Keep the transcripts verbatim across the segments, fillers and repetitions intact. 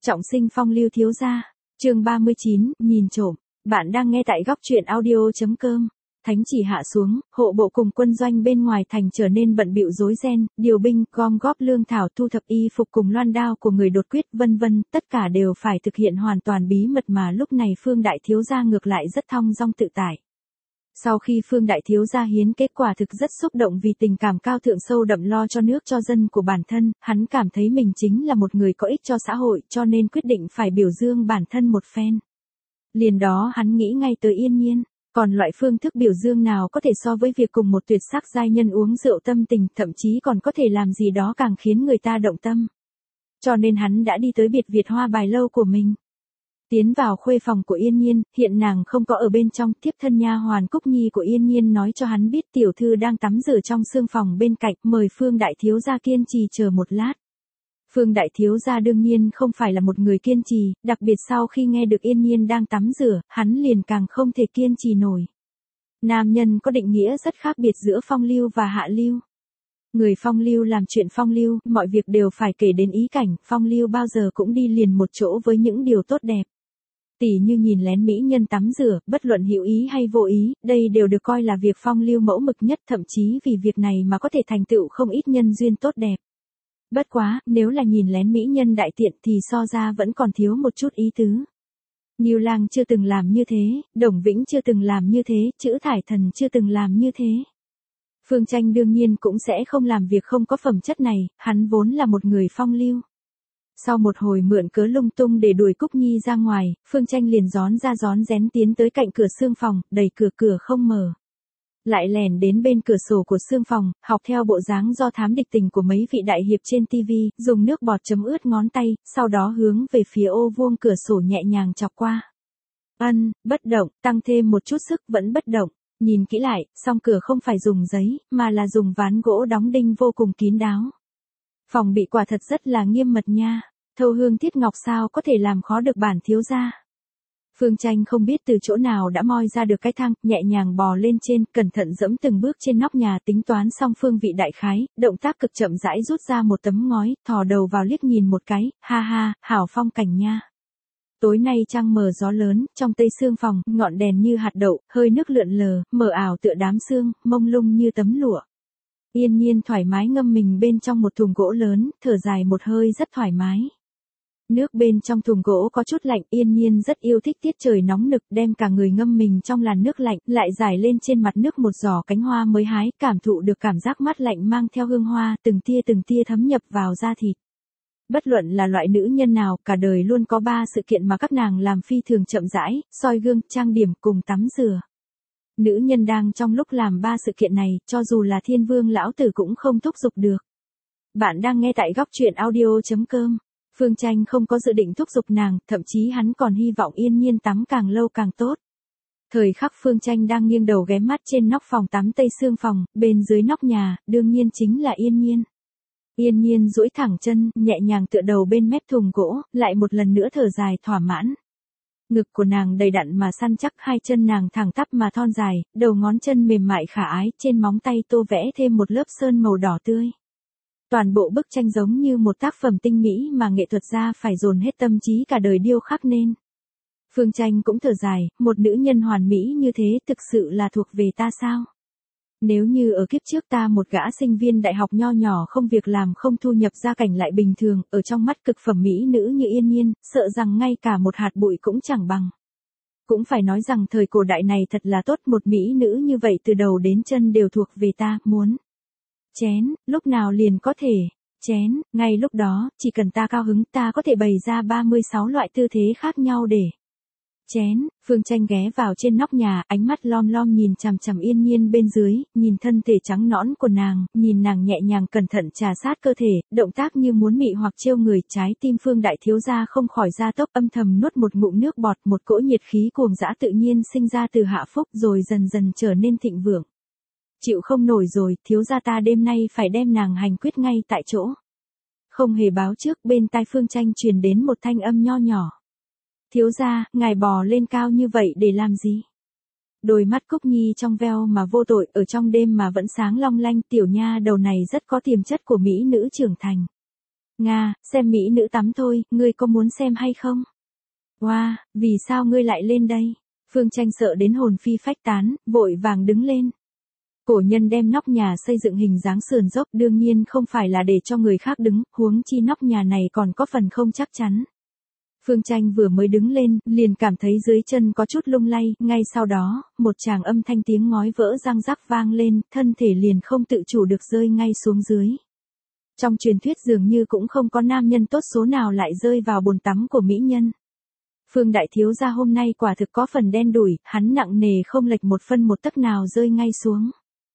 Trọng sinh phong lưu thiếu gia, chương ba mươi chín, nhìn trộm. Bạn đang nghe tại góc truyện audio.com. Thánh chỉ hạ xuống, hộ bộ cùng quân doanh bên ngoài thành trở nên bận bịu rối ren, điều binh, gom góp lương thảo, thu thập y phục cùng loan đao của người đột quyết, vân vân, tất cả đều phải thực hiện hoàn toàn bí mật, mà lúc này Phương đại thiếu gia ngược lại rất thong dong tự tại. Sau khi Phương đại thiếu gia hiến kết quả thực rất xúc động vì tình cảm cao thượng sâu đậm lo cho nước cho dân của bản thân, hắn cảm thấy mình chính là một người có ích cho xã hội, cho nên quyết định phải biểu dương bản thân một phen. Liền đó hắn nghĩ ngay tới Yên Nhiên, còn loại phương thức biểu dương nào có thể so với việc cùng một tuyệt sắc giai nhân uống rượu tâm tình, thậm chí còn có thể làm gì đó càng khiến người ta động tâm. Cho nên hắn đã đi tới biệt Việt Hoa Bài lâu của mình. Tiến vào khuê phòng của Yên Nhiên, hiện nàng không có ở bên trong, tiếp thân nha hoàn Cúc Nhi của Yên Nhiên nói cho hắn biết tiểu thư đang tắm rửa trong sương phòng bên cạnh, mời Phương đại thiếu gia kiên trì chờ một lát. Phương đại thiếu gia đương nhiên không phải là một người kiên trì, đặc biệt sau khi nghe được Yên Nhiên đang tắm rửa, hắn liền càng không thể kiên trì nổi. Nam nhân có định nghĩa rất khác biệt giữa phong lưu và hạ lưu. Người phong lưu làm chuyện phong lưu, mọi việc đều phải kể đến ý cảnh, phong lưu bao giờ cũng đi liền một chỗ với những điều tốt đẹp. Tỉ như nhìn lén mỹ nhân tắm rửa, bất luận hữu ý hay vô ý, đây đều được coi là việc phong lưu mẫu mực nhất, thậm chí vì việc này mà có thể thành tựu không ít nhân duyên tốt đẹp. Bất quá, nếu là nhìn lén mỹ nhân đại tiện thì so ra vẫn còn thiếu một chút ý tứ. Ngưu Lang chưa từng làm như thế, Đồng Vĩnh chưa từng làm như thế, Chữ Thải Thần chưa từng làm như thế. Phương Tranh đương nhiên cũng sẽ không làm việc không có phẩm chất này, hắn vốn là một người phong lưu. Sau một hồi mượn cớ lung tung để đuổi Cúc Nhi ra ngoài, Phương Tranh liền gión ra gión rén tiến tới cạnh cửa xương phòng, đẩy cửa cửa không mở. Lại lèn đến bên cửa sổ của xương phòng, học theo bộ dáng do thám địch tình của mấy vị đại hiệp trên tivi, dùng nước bọt chấm ướt ngón tay, sau đó hướng về phía ô vuông cửa sổ nhẹ nhàng chọc qua. Ân, bất động, tăng thêm một chút sức vẫn bất động. Nhìn kỹ lại, song cửa không phải dùng giấy, mà là dùng ván gỗ đóng đinh vô cùng kín đáo. Phòng bị quả thật rất là nghiêm mật nha, thâu hương thiết ngọc sao có thể làm khó được bản thiếu gia. Phương Tranh không biết từ chỗ nào đã moi ra được cái thang, nhẹ nhàng bò lên trên, cẩn thận dẫm từng bước trên nóc nhà, tính toán xong phương vị đại khái, động tác cực chậm rãi rút ra một tấm ngói, thò đầu vào liếc nhìn một cái, ha ha, hảo phong cảnh nha. Tối nay trăng mờ gió lớn, trong tây sương phòng, ngọn đèn như hạt đậu, hơi nước lượn lờ, mờ ảo tựa đám sương, mông lung như tấm lụa. Yên Nhiên thoải mái ngâm mình bên trong một thùng gỗ lớn, thở dài một hơi rất thoải mái. Nước bên trong thùng gỗ có chút lạnh, Yên Nhiên rất yêu thích tiết trời nóng nực, đem cả người ngâm mình trong làn nước lạnh, lại rải lên trên mặt nước một giỏ cánh hoa mới hái, cảm thụ được cảm giác mát lạnh mang theo hương hoa, từng tia từng tia thấm nhập vào da thịt. Bất luận là loại nữ nhân nào, cả đời luôn có ba sự kiện mà các nàng làm phi thường chậm rãi, soi gương, trang điểm cùng tắm rửa. Nữ nhân đang trong lúc làm ba sự kiện này, cho dù là thiên vương lão tử cũng không thúc giục được. Bạn đang nghe tại góc truyện audio.com. Phương Tranh không có dự định thúc giục nàng, thậm chí hắn còn hy vọng Yên Nhiên tắm càng lâu càng tốt. Thời khắc Phương Tranh đang nghiêng đầu ghé mắt trên nóc phòng tắm tây sương phòng, bên dưới nóc nhà, đương nhiên chính là Yên Nhiên. Yên Nhiên duỗi thẳng chân, nhẹ nhàng tựa đầu bên mép thùng gỗ, lại một lần nữa thở dài thỏa mãn. Ngực của nàng đầy đặn mà săn chắc, hai chân nàng thẳng tắp mà thon dài, đầu ngón chân mềm mại khả ái, trên móng tay tô vẽ thêm một lớp sơn màu đỏ tươi. Toàn bộ bức tranh giống như một tác phẩm tinh mỹ mà nghệ thuật gia phải dồn hết tâm trí cả đời điêu khắc nên. Phương Tranh cũng thở dài, một nữ nhân hoàn mỹ như thế thực sự là thuộc về ta sao? Nếu như ở kiếp trước ta một gã sinh viên đại học nho nhỏ không việc làm không thu nhập gia cảnh lại bình thường, ở trong mắt cực phẩm mỹ nữ như Yên Nhiên, sợ rằng ngay cả một hạt bụi cũng chẳng bằng. Cũng phải nói rằng thời cổ đại này thật là tốt, một mỹ nữ như vậy từ đầu đến chân đều thuộc về ta, muốn. Chén, lúc nào liền có thể. Chén, ngay lúc đó, chỉ cần ta cao hứng ta có thể bày ra ba mươi sáu loại tư thế khác nhau để. Chén, Phương Tranh ghé vào trên nóc nhà, ánh mắt lom lom nhìn chằm chằm Yên Nhiên bên dưới, nhìn thân thể trắng nõn của nàng, nhìn nàng nhẹ nhàng cẩn thận trà sát cơ thể, động tác như muốn mị hoặc trêu người, trái tim Phương đại thiếu gia không khỏi gia tốc, âm thầm nuốt một ngụm nước bọt, một cỗ nhiệt khí cuồng dã tự nhiên sinh ra từ hạ phúc rồi dần dần trở nên thịnh vượng. Chịu không nổi rồi, thiếu gia ta đêm nay phải đem nàng hành quyết ngay tại chỗ. Không hề báo trước, bên tai Phương Tranh truyền đến một thanh âm nho nhỏ. Thiếu gia, ngài bò lên cao như vậy để làm gì? Đôi mắt Cúc Nhi trong veo mà vô tội, ở trong đêm mà vẫn sáng long lanh, tiểu nha đầu này rất có tiềm chất của mỹ nữ trưởng thành. Nga, xem mỹ nữ tắm thôi, ngươi có muốn xem hay không? Wow, vì sao ngươi lại lên đây? Phương Tranh sợ đến hồn phi phách tán, vội vàng đứng lên. Cổ nhân đem nóc nhà xây dựng hình dáng sườn dốc đương nhiên không phải là để cho người khác đứng, huống chi nóc nhà này còn có phần không chắc chắn. Phương Tranh vừa mới đứng lên, liền cảm thấy dưới chân có chút lung lay, ngay sau đó, một tràng âm thanh tiếng ngói vỡ răng rắc vang lên, thân thể liền không tự chủ được rơi ngay xuống dưới. Trong truyền thuyết dường như cũng không có nam nhân tốt số nào lại rơi vào bồn tắm của mỹ nhân. Phương đại thiếu gia hôm nay quả thực có phần đen đủi, hắn nặng nề không lệch một phân một tấc nào rơi ngay xuống.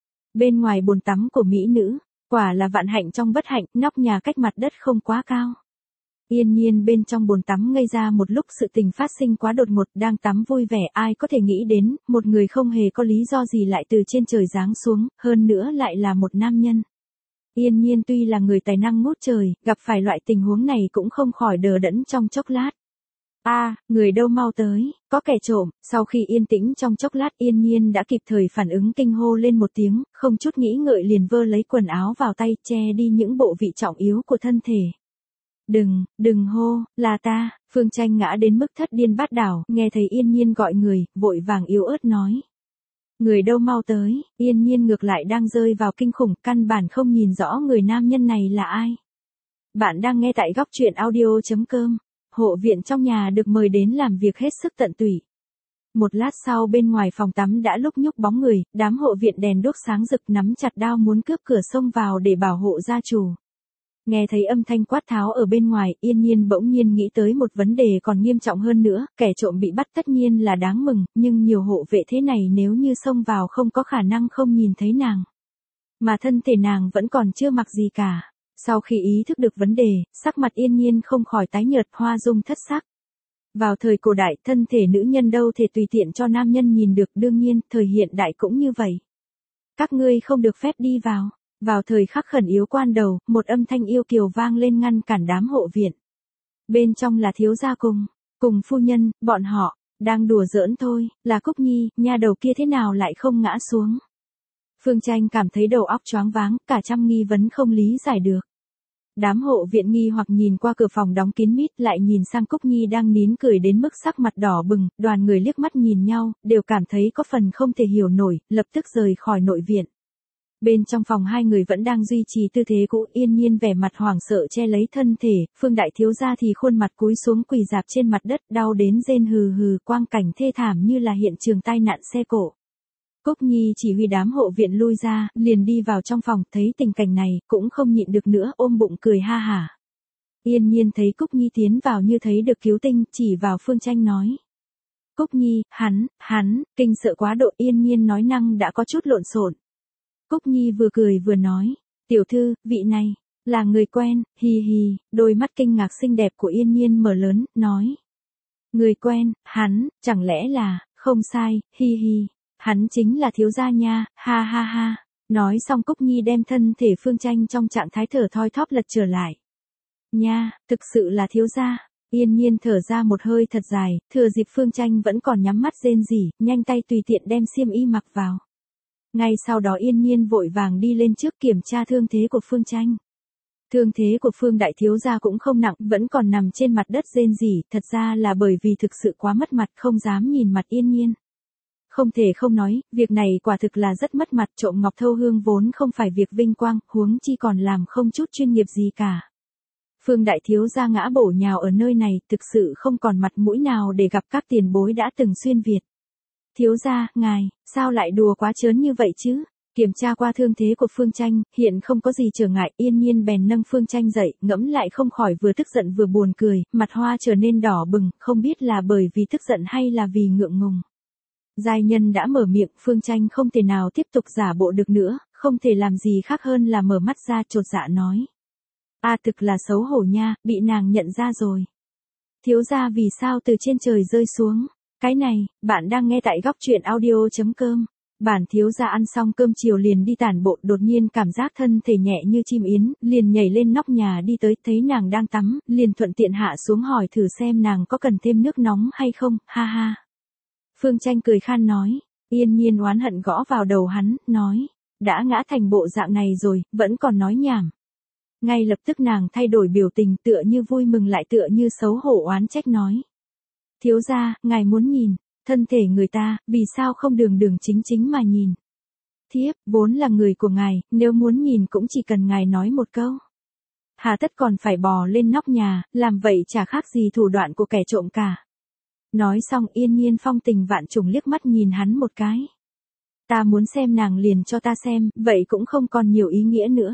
Bên ngoài bồn tắm của mỹ nữ, quả là vạn hạnh trong bất hạnh, nóc nhà cách mặt đất không quá cao. Yên Nhiên bên trong bồn tắm ngây ra một lúc, sự tình phát sinh quá đột ngột, đang tắm vui vẻ, ai có thể nghĩ đến, một người không hề có lý do gì lại từ trên trời giáng xuống, hơn nữa lại là một nam nhân. Yên Nhiên tuy là người tài năng ngút trời, gặp phải loại tình huống này cũng không khỏi đờ đẫn trong chốc lát. A, à, người đâu mau tới, có kẻ trộm. Sau khi yên tĩnh trong chốc lát, Yên Nhiên đã kịp thời phản ứng, kinh hô lên một tiếng, không chút nghĩ ngợi liền vơ lấy quần áo vào tay, che đi những bộ vị trọng yếu của thân thể. Đừng, đừng hô, là ta. Phương Tranh ngã đến mức thất điên bát đảo, nghe thấy Yên Nhiên gọi người, vội vàng yếu ớt nói. Người đâu mau tới. Yên Nhiên ngược lại đang rơi vào kinh khủng, căn bản không nhìn rõ người nam nhân này là ai. Bạn đang nghe tại góc truyện audio chấm com. Hộ viện trong nhà được mời đến làm việc hết sức tận tụy. Một lát sau bên ngoài phòng tắm đã lúc nhúc bóng người, đám hộ viện đèn đuốc sáng rực nắm chặt đao muốn cướp cửa xông vào để bảo hộ gia chủ. Nghe thấy âm thanh quát tháo ở bên ngoài, Yên Nhiên bỗng nhiên nghĩ tới một vấn đề còn nghiêm trọng hơn nữa, kẻ trộm bị bắt tất nhiên là đáng mừng, nhưng nhiều hộ vệ thế này nếu như xông vào không có khả năng không nhìn thấy nàng. Mà thân thể nàng vẫn còn chưa mặc gì cả. Sau khi ý thức được vấn đề, sắc mặt Yên Nhiên không khỏi tái nhợt, hoa dung thất sắc. Vào thời cổ đại, thân thể nữ nhân đâu thể tùy tiện cho nam nhân nhìn được, đương nhiên, thời hiện đại cũng như vậy. Các ngươi không được phép đi vào. Vào thời khắc khẩn yếu quan đầu, một âm thanh yêu kiều vang lên ngăn cản đám hộ viện. Bên trong là thiếu gia cùng, cùng phu nhân, bọn họ, đang đùa giỡn thôi, là Cúc Nhi, nha đầu kia thế nào lại không ngã xuống. Phương Tranh cảm thấy đầu óc choáng váng, cả trăm nghi vấn không lý giải được. Đám hộ viện nghi hoặc nhìn qua cửa phòng đóng kín mít, lại nhìn sang Cúc Nhi đang nín cười đến mức sắc mặt đỏ bừng, đoàn người liếc mắt nhìn nhau, đều cảm thấy có phần không thể hiểu nổi, lập tức rời khỏi nội viện. Bên trong phòng hai người vẫn đang duy trì tư thế cũ, Yên Nhiên vẻ mặt hoảng sợ che lấy thân thể, Phương đại thiếu gia thì khuôn mặt cúi xuống quỳ rạp trên mặt đất, đau đến rên hừ hừ, quang cảnh thê thảm như là hiện trường tai nạn xe cộ. Cúc Nhi chỉ huy đám hộ viện lui ra, liền đi vào trong phòng, thấy tình cảnh này, cũng không nhịn được nữa, ôm bụng cười ha hả. Yên Nhiên thấy Cúc Nhi tiến vào như thấy được cứu tinh, chỉ vào Phương Tranh nói. Cúc Nhi, hắn, hắn, kinh sợ quá độ. Yên Nhiên nói năng đã có chút lộn xộn. Cúc Nhi vừa cười vừa nói, tiểu thư, vị này, là người quen, hi hi, đôi mắt kinh ngạc xinh đẹp của Yên Nhiên mở lớn, nói. Người quen, hắn, chẳng lẽ là, không sai, hi hi, hắn chính là thiếu gia nha, ha ha ha. Nói xong Cúc Nhi đem thân thể Phương Tranh trong trạng thái thở thoi thóp lật trở lại. Nha, thực sự là thiếu gia. Yên Nhiên thở ra một hơi thật dài, thừa dịp Phương Tranh vẫn còn nhắm mắt rên rỉ, nhanh tay tùy tiện đem xiêm y mặc vào. Ngay sau đó Yên Nhiên vội vàng đi lên trước kiểm tra thương thế của Phương Tranh. Thương thế của Phương đại thiếu gia cũng không nặng, vẫn còn nằm trên mặt đất rên rỉ, thật ra là bởi vì thực sự quá mất mặt, không dám nhìn mặt Yên Nhiên. Không thể không nói, việc này quả thực là rất mất mặt, trộm ngọc thâu hương vốn không phải việc vinh quang, huống chi còn làm không chút chuyên nghiệp gì cả. Phương đại thiếu gia ngã bổ nhào ở nơi này, thực sự không còn mặt mũi nào để gặp các tiền bối đã từng xuyên Việt. Thiếu gia, ngài, sao lại đùa quá trớn như vậy chứ? Kiểm tra qua thương thế của Phương Tranh, hiện không có gì trở ngại, Yên Nhiên bèn nâng Phương Tranh dậy, ngẫm lại không khỏi vừa tức giận vừa buồn cười, mặt hoa trở nên đỏ bừng, không biết là bởi vì tức giận hay là vì ngượng ngùng. Giai nhân đã mở miệng, Phương Tranh không thể nào tiếp tục giả bộ được nữa, không thể làm gì khác hơn là mở mắt ra chột dạ nói. A à, thực là xấu hổ nha, bị nàng nhận ra rồi. Thiếu gia vì sao từ trên trời rơi xuống? Cái này, bạn đang nghe tại góc truyện audio chấm com. Bản thiếu gia ăn xong cơm chiều liền đi tản bộ, đột nhiên cảm giác thân thể nhẹ như chim yến, liền nhảy lên nóc nhà đi tới, thấy nàng đang tắm, liền thuận tiện hạ xuống hỏi thử xem nàng có cần thêm nước nóng hay không, ha ha. Phương Tranh cười khan nói, Yên Nhiên oán hận gõ vào đầu hắn, nói, đã ngã thành bộ dạng này rồi, vẫn còn nói nhảm. Ngay lập tức nàng thay đổi biểu tình tựa như vui mừng lại tựa như xấu hổ oán trách nói. Thiếu gia, ngài muốn nhìn, thân thể người ta, vì sao không đường đường chính chính mà nhìn. Thiếp, vốn là người của ngài, nếu muốn nhìn cũng chỉ cần ngài nói một câu. Hà tất còn phải bò lên nóc nhà, làm vậy chả khác gì thủ đoạn của kẻ trộm cả. Nói xong Yên Nhiên phong tình vạn trùng liếc mắt nhìn hắn một cái. Ta muốn xem nàng liền cho ta xem, vậy cũng không còn nhiều ý nghĩa nữa.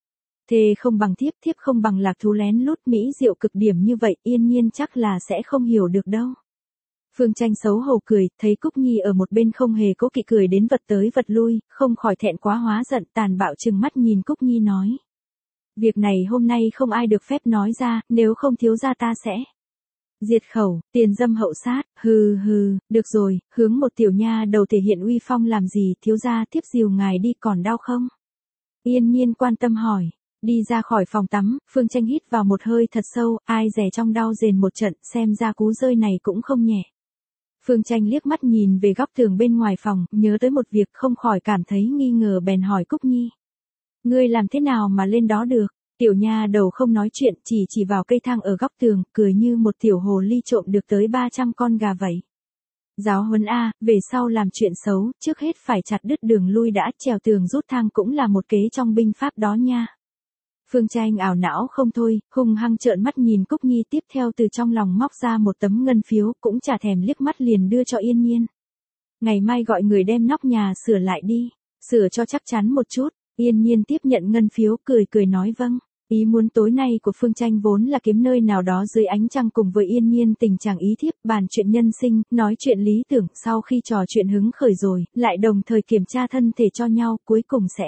Thề không bằng thiếp, thiếp không bằng lạc thú lén lút mỹ diệu cực điểm như vậy, Yên Nhiên chắc là sẽ không hiểu được đâu. Phương Tranh xấu hổ cười, thấy Cúc Nhi ở một bên không hề cố kỵ cười đến vật tới vật lui, không khỏi thẹn quá hóa giận, tàn bạo trừng mắt nhìn Cúc Nhi nói. Việc này hôm nay không ai được phép nói ra, nếu không thiếu gia ta sẽ diệt khẩu, tiền dâm hậu sát, hừ hừ, được rồi, hướng một tiểu nha đầu thể hiện uy phong làm gì, thiếu gia tiếp dìu ngài đi còn đau không? Yên Nhiên quan tâm hỏi. Đi ra khỏi phòng tắm, Phương Tranh hít vào một hơi thật sâu, ai dè trong đau rền một trận, xem ra cú rơi này cũng không nhẹ. Phương Tranh liếc mắt nhìn về góc tường bên ngoài phòng, nhớ tới một việc không khỏi cảm thấy nghi ngờ bèn hỏi Cúc Nhi. Ngươi làm thế nào mà lên đó được? Tiểu nha đầu không nói chuyện, chỉ chỉ vào cây thang ở góc tường, cười như một tiểu hồ ly trộm được tới ba trăm con gà vậy. Giáo huấn A, về sau làm chuyện xấu, trước hết phải chặt đứt đường lui đã, trèo tường rút thang cũng là một kế trong binh pháp đó nha. Phương Tranh ảo não không thôi, hung hăng trợn mắt nhìn Cúc Nhi, tiếp theo từ trong lòng móc ra một tấm ngân phiếu, cũng chả thèm liếc mắt liền đưa cho Yên Nhiên. Ngày mai gọi người đem nóc nhà sửa lại đi, sửa cho chắc chắn một chút. Yên Nhiên tiếp nhận ngân phiếu, cười cười nói vâng. Ý muốn tối nay của Phương Tranh vốn là kiếm nơi nào đó dưới ánh trăng cùng với Yên Nhiên tình chàng ý thiếp, bàn chuyện nhân sinh, nói chuyện lý tưởng, sau khi trò chuyện hứng khởi rồi, lại đồng thời kiểm tra thân thể cho nhau, cuối cùng sẽ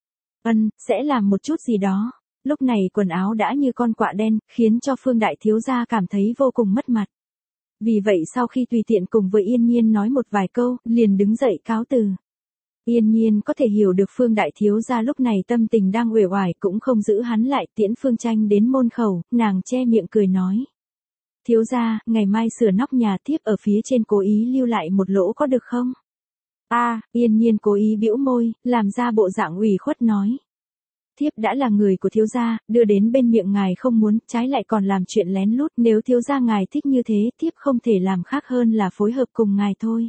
ân, sẽ làm một chút gì đó. Lúc này quần áo đã như con quạ đen, khiến cho Phương đại thiếu gia cảm thấy vô cùng mất mặt. Vì vậy sau khi tùy tiện cùng với Yên Nhiên nói một vài câu, liền đứng dậy cáo từ. Yên Nhiên có thể hiểu được Phương đại thiếu gia lúc này tâm tình đang uể oải, cũng không giữ hắn lại, tiễn Phương Tranh đến môn khẩu, nàng che miệng cười nói. Thiếu gia, ngày mai sửa nóc nhà, thiếp ở phía trên cố ý lưu lại một lỗ có được không? A, à, Yên Nhiên cố ý bĩu môi, làm ra bộ dạng ủy khuất nói. Thiếp đã là người của thiếu gia, đưa đến bên miệng ngài không muốn, trái lại còn làm chuyện lén lút, nếu thiếu gia ngài thích như thế, thiếp không thể làm khác hơn là phối hợp cùng ngài thôi.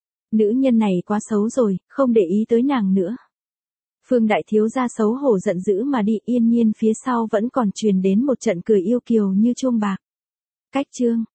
Nữ nhân này quá xấu rồi, không để ý tới nàng nữa. Phương đại thiếu gia xấu hổ giận dữ mà đi, Yên Nhiên phía sau vẫn còn truyền đến một trận cười yêu kiều như chuông bạc. Cách chương